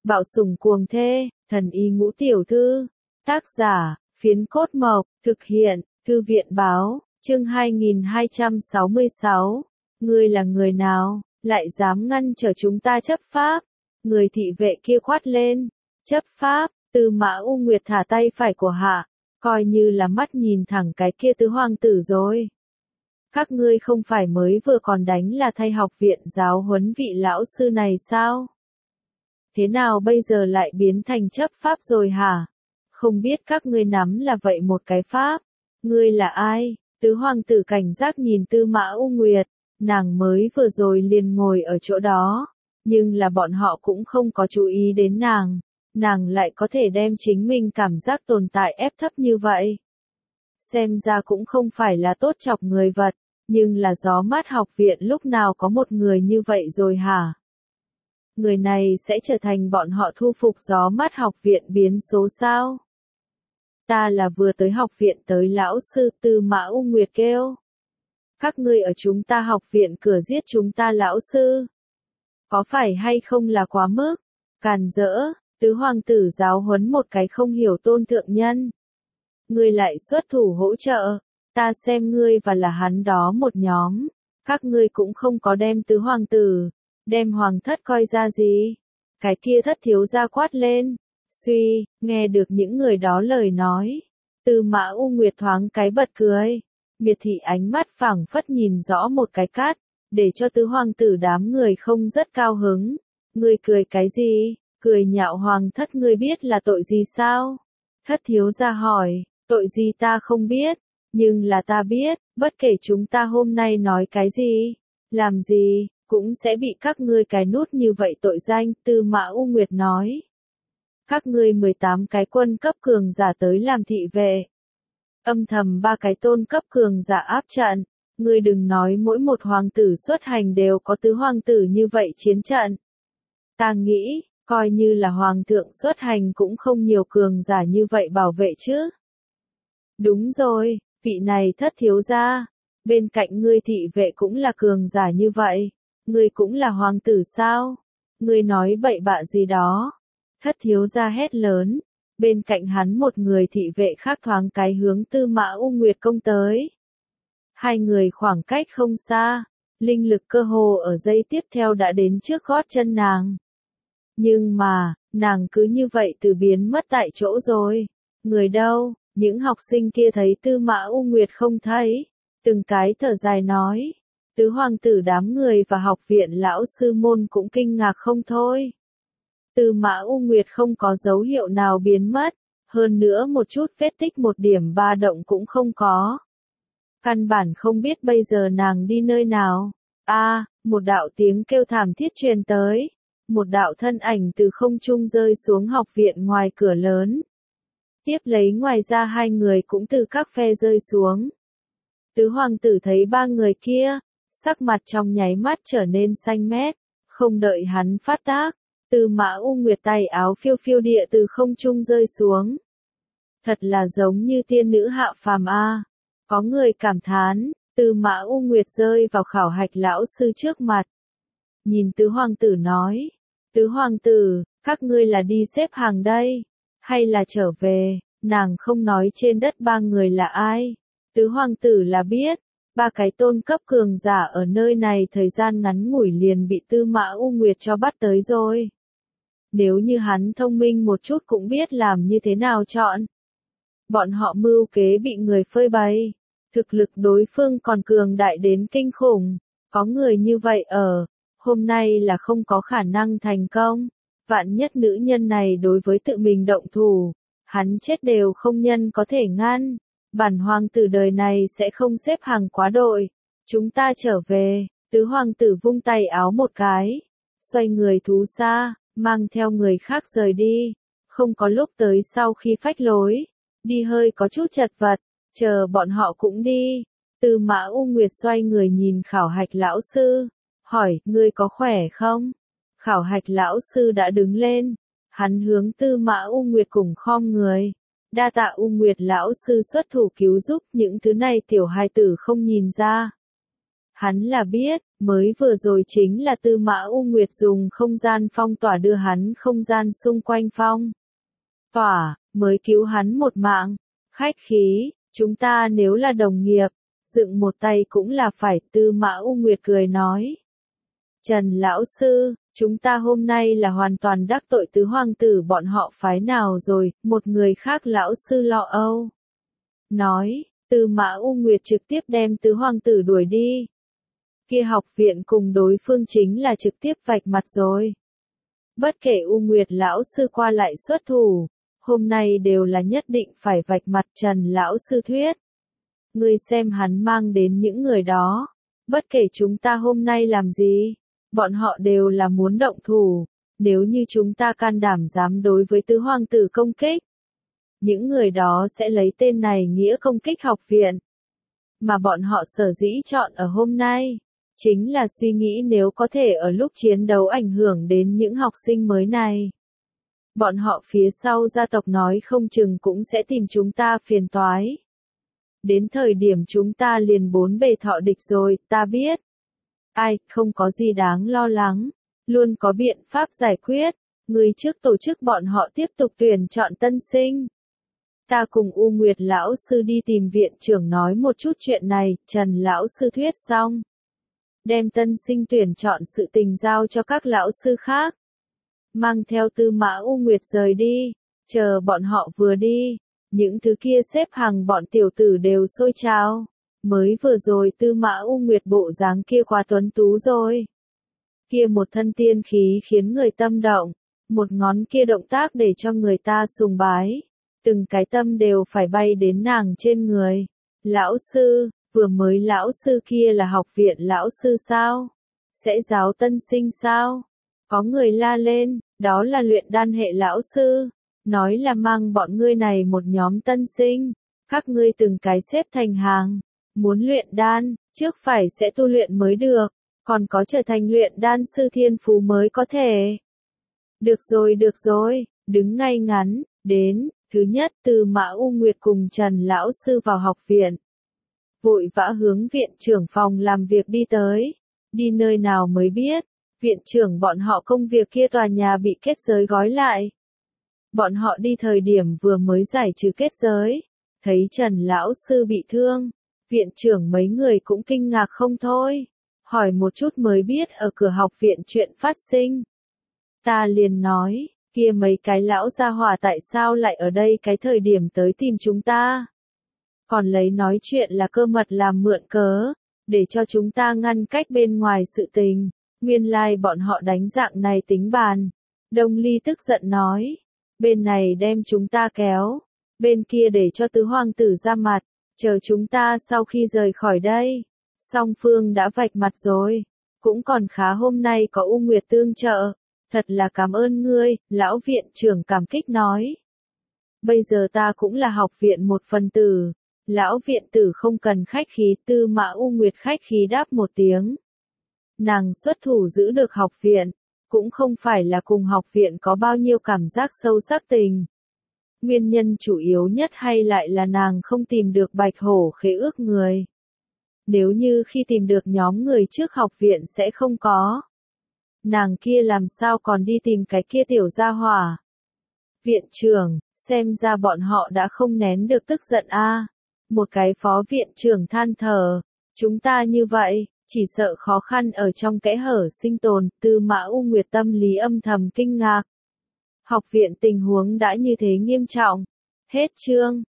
Bạo sủng cuồng thê, thần y ngũ tiểu thư. Tác giả, Phiến Cốt Mộc, thực hiện, Thư viện báo, chương 2266. Ngươi là người nào, lại dám ngăn trở chúng ta chấp pháp? Người thị vệ kia quát lên. Chấp pháp, Tư Mã U Nguyệt thả tay phải của hạ, coi như là mắt nhìn thẳng cái kia tứ hoàng tử rồi. Các ngươi không phải mới vừa còn đánh là thay học viện giáo huấn vị lão sư này sao? Thế nào bây giờ lại biến thành chấp pháp rồi hả? Không biết các ngươi nắm là vậy một cái pháp. Ngươi là ai? Tứ hoàng tử cảnh giác nhìn Tư Mã U Nguyệt, nàng mới vừa rồi liền ngồi ở chỗ đó, nhưng là bọn họ cũng không có chú ý đến nàng lại có thể đem chính mình cảm giác tồn tại ép thấp như vậy. Xem ra cũng không phải là tốt chọc người vật, nhưng là gió mát học viện lúc nào có một người như vậy rồi hả? Người này sẽ trở thành bọn họ thu phục gió mát học viện biến số sao? Ta là vừa tới học viện tới lão sư, Tư Mã U Nguyệt kêu. Các ngươi ở chúng ta học viện cửa giết chúng ta lão sư. Có phải hay không là quá mức? Càn rỡ, tứ hoàng tử giáo huấn một cái không hiểu tôn thượng nhân. Ngươi lại xuất thủ hỗ trợ, ta xem ngươi và là hắn đó một nhóm. Các ngươi cũng không có đem tứ hoàng tử, đem hoàng thất coi ra gì. Cái kia thất thiếu gia quát lên. Suy, nghe được những người đó lời nói. Tư Mã U Nguyệt thoáng cái bật cười. Miệt thị ánh mắt phảng phất nhìn rõ một cái cát, để cho tứ hoàng tử đám người không rất cao hứng. Ngươi cười cái gì? Cười nhạo hoàng thất ngươi biết là tội gì sao? Thất thiếu gia hỏi, tội gì ta không biết, nhưng là ta biết, bất kể chúng ta hôm nay nói cái gì, làm gì, cũng sẽ bị các ngươi cái nút như vậy tội danh, Tư Mã U Nguyệt nói. Các ngươi 18 cái quân cấp cường giả tới làm thị vệ. Âm thầm 3 cái tôn cấp cường giả áp trận, ngươi đừng nói mỗi một hoàng tử xuất hành đều có tứ hoàng tử như vậy chiến trận. Ta nghĩ, coi như là hoàng thượng xuất hành cũng không nhiều cường giả như vậy bảo vệ chứ. Đúng rồi, vị này thất thiếu gia, bên cạnh ngươi thị vệ cũng là cường giả như vậy, ngươi cũng là hoàng tử sao? Ngươi nói bậy bạ gì đó? Thất thiếu gia hét lớn, bên cạnh hắn một người thị vệ khác thoáng cái hướng Tư Mã U Nguyệt công tới. Hai người khoảng cách không xa, linh lực cơ hồ ở giây tiếp theo đã đến trước gót chân nàng. Nhưng mà, nàng cứ như vậy từ biến mất tại chỗ rồi. Người đâu? Những học sinh kia thấy Tư Mã U Nguyệt không thấy, từng cái thở dài nói. Tứ hoàng tử đám người và học viện lão sư môn cũng kinh ngạc không thôi. Tư Mã U Nguyệt không có dấu hiệu nào biến mất, hơn nữa một chút vết tích một điểm ba động cũng không có. Căn bản không biết bây giờ nàng đi nơi nào. Một đạo tiếng kêu thảm thiết truyền tới. Một đạo thân ảnh từ không trung rơi xuống học viện ngoài cửa lớn. Tiếp lấy ngoài ra hai người cũng từ các phe rơi xuống. Tứ hoàng tử thấy ba người kia, sắc mặt trong nháy mắt trở nên xanh mét, không đợi hắn phát tác. Tư Mã U Nguyệt tay áo phiêu phiêu địa từ không trung rơi xuống. Thật là giống như tiên nữ hạ phàm a. Có người cảm thán, Tư Mã U Nguyệt rơi vào khảo hạch lão sư trước mặt. Nhìn tứ hoàng tử nói, tứ hoàng tử, các ngươi là đi xếp hàng đây, hay là trở về? Nàng không nói trên đất ba người là ai. Tứ hoàng tử là biết, ba cái tôn cấp cường giả ở nơi này thời gian ngắn ngủi liền bị Tư Mã U Nguyệt cho bắt tới rồi. Nếu như hắn thông minh một chút cũng biết làm như thế nào chọn. Bọn họ mưu kế bị người phơi bày. Thực lực đối phương còn cường đại đến kinh khủng. Có người như vậy ở, hôm nay là không có khả năng thành công. Vạn nhất nữ nhân này đối với tự mình động thủ, hắn chết đều không nhân có thể ngăn. Bản hoàng tử đời này sẽ không xếp hàng quá đội. Chúng ta trở về, tứ hoàng tử vung tay áo một cái. Xoay người thú xa, mang theo người khác rời đi. Không có lúc tới sau khi phách lối. Đi hơi có chút chật vật, chờ bọn họ cũng đi. Tư Mã U Nguyệt xoay người nhìn khảo hạch lão sư. Hỏi, ngươi có khỏe không? Khảo hạch lão sư đã đứng lên. Hắn hướng Tư Mã U Nguyệt cùng khom người. Đa tạ U Nguyệt lão sư xuất thủ cứu giúp, những thứ này tiểu hài tử không nhìn ra. Hắn là biết, mới vừa rồi chính là Tư Mã U Nguyệt dùng không gian phong tỏa đưa hắn không gian xung quanh phong tỏa, mới cứu hắn một mạng. Khách khí, chúng ta nếu là đồng nghiệp, dựng một tay cũng là phải, Tư Mã U Nguyệt cười nói. Trần lão sư, chúng ta hôm nay là hoàn toàn đắc tội tứ hoàng tử bọn họ phái nào rồi, một người khác lão sư lo âu. Nói, Tư Mã U Nguyệt trực tiếp đem tứ hoàng tử đuổi đi. Kia học viện cùng đối phương chính là trực tiếp vạch mặt rồi. Bất kể U Nguyệt lão sư qua lại xuất thủ, hôm nay đều là nhất định phải vạch mặt Trần lão sư thuyết. Ngươi xem hắn mang đến những người đó, bất kể chúng ta hôm nay làm gì, bọn họ đều là muốn động thủ, nếu như chúng ta can đảm dám đối với tứ hoàng tử công kích. Những người đó sẽ lấy tên này nghĩa công kích học viện. Mà bọn họ sở dĩ chọn ở hôm nay, chính là suy nghĩ nếu có thể ở lúc chiến đấu ảnh hưởng đến những học sinh mới này. Bọn họ phía sau gia tộc nói không chừng cũng sẽ tìm chúng ta phiền toái. Đến thời điểm chúng ta liền bốn bề thọ địch rồi, ta biết. Ai, không có gì đáng lo lắng, luôn có biện pháp giải quyết. Người trước tổ chức bọn họ tiếp tục tuyển chọn tân sinh. Ta cùng U Nguyệt lão sư đi tìm viện trưởng nói một chút chuyện này, Trần lão sư thuyết xong. Đem tân sinh tuyển chọn sự tình giao cho các lão sư khác. Mang theo Tư Mã U Nguyệt rời đi, chờ bọn họ vừa đi, những thứ kia xếp hàng bọn tiểu tử đều sôi trào. Mới vừa rồi Tư Mã U Nguyệt bộ dáng kia quá tuấn tú rồi. Kia một thân tiên khí khiến người tâm động, một ngón kia động tác để cho người ta sùng bái. Từng cái tâm đều phải bay đến nàng trên người. Lão sư, vừa mới lão sư kia là học viện lão sư sao? Sẽ giáo tân sinh sao? Có người la lên, đó là luyện đan hệ lão sư. Nói là mang bọn ngươi này một nhóm tân sinh. Các ngươi từng cái xếp thành hàng. Muốn luyện đan, trước phải sẽ tu luyện mới được. Còn có trở thành luyện đan sư thiên phú mới có thể. Được rồi, đứng ngay ngắn, đến. Thứ nhất Tư Mã U Nguyệt cùng Trần lão sư vào học viện. Vội vã hướng viện trưởng phòng làm việc đi tới. Đi nơi nào mới biết, viện trưởng bọn họ công việc kia tòa nhà bị kết giới gói lại. Bọn họ đi thời điểm vừa mới giải trừ kết giới. Thấy Trần lão sư bị thương. Viện trưởng mấy người cũng kinh ngạc không thôi. Hỏi một chút mới biết ở cửa học viện chuyện phát sinh. Ta liền nói. Kia mấy cái lão gia hỏa tại sao lại ở đây cái thời điểm tới tìm chúng ta? Còn lấy nói chuyện là cơ mật làm mượn cớ, để cho chúng ta ngăn cách bên ngoài sự tình. Nguyên lai bọn họ đánh dạng này tính bàn. Đông Ly tức giận nói, bên này đem chúng ta kéo, bên kia để cho tứ hoàng tử ra mặt, chờ chúng ta sau khi rời khỏi đây. Song phương đã vạch mặt rồi, cũng còn khá hôm nay có U Nguyệt tương trợ. Thật là cảm ơn ngươi, lão viện trưởng cảm kích nói. Bây giờ ta cũng là học viện một phần tử. Lão viện tử không cần khách khí, Tư Mã U Nguyệt khách khí đáp một tiếng. Nàng xuất thủ giữ được học viện, cũng không phải là cùng học viện có bao nhiêu cảm giác sâu sắc tình. Nguyên nhân chủ yếu nhất hay lại là nàng không tìm được bạch hổ khế ước người. Nếu như khi tìm được nhóm người trước học viện sẽ không có. Nàng kia làm sao còn đi tìm cái kia tiểu gia hỏa. Viện trưởng, xem ra bọn họ đã không nén được tức giận a. Một cái phó viện trưởng than thở, chúng ta như vậy, chỉ sợ khó khăn ở trong kẽ hở sinh tồn. Tư Mã U Nguyệt tâm lý âm thầm kinh ngạc. Học viện tình huống đã như thế nghiêm trọng. Hết chương.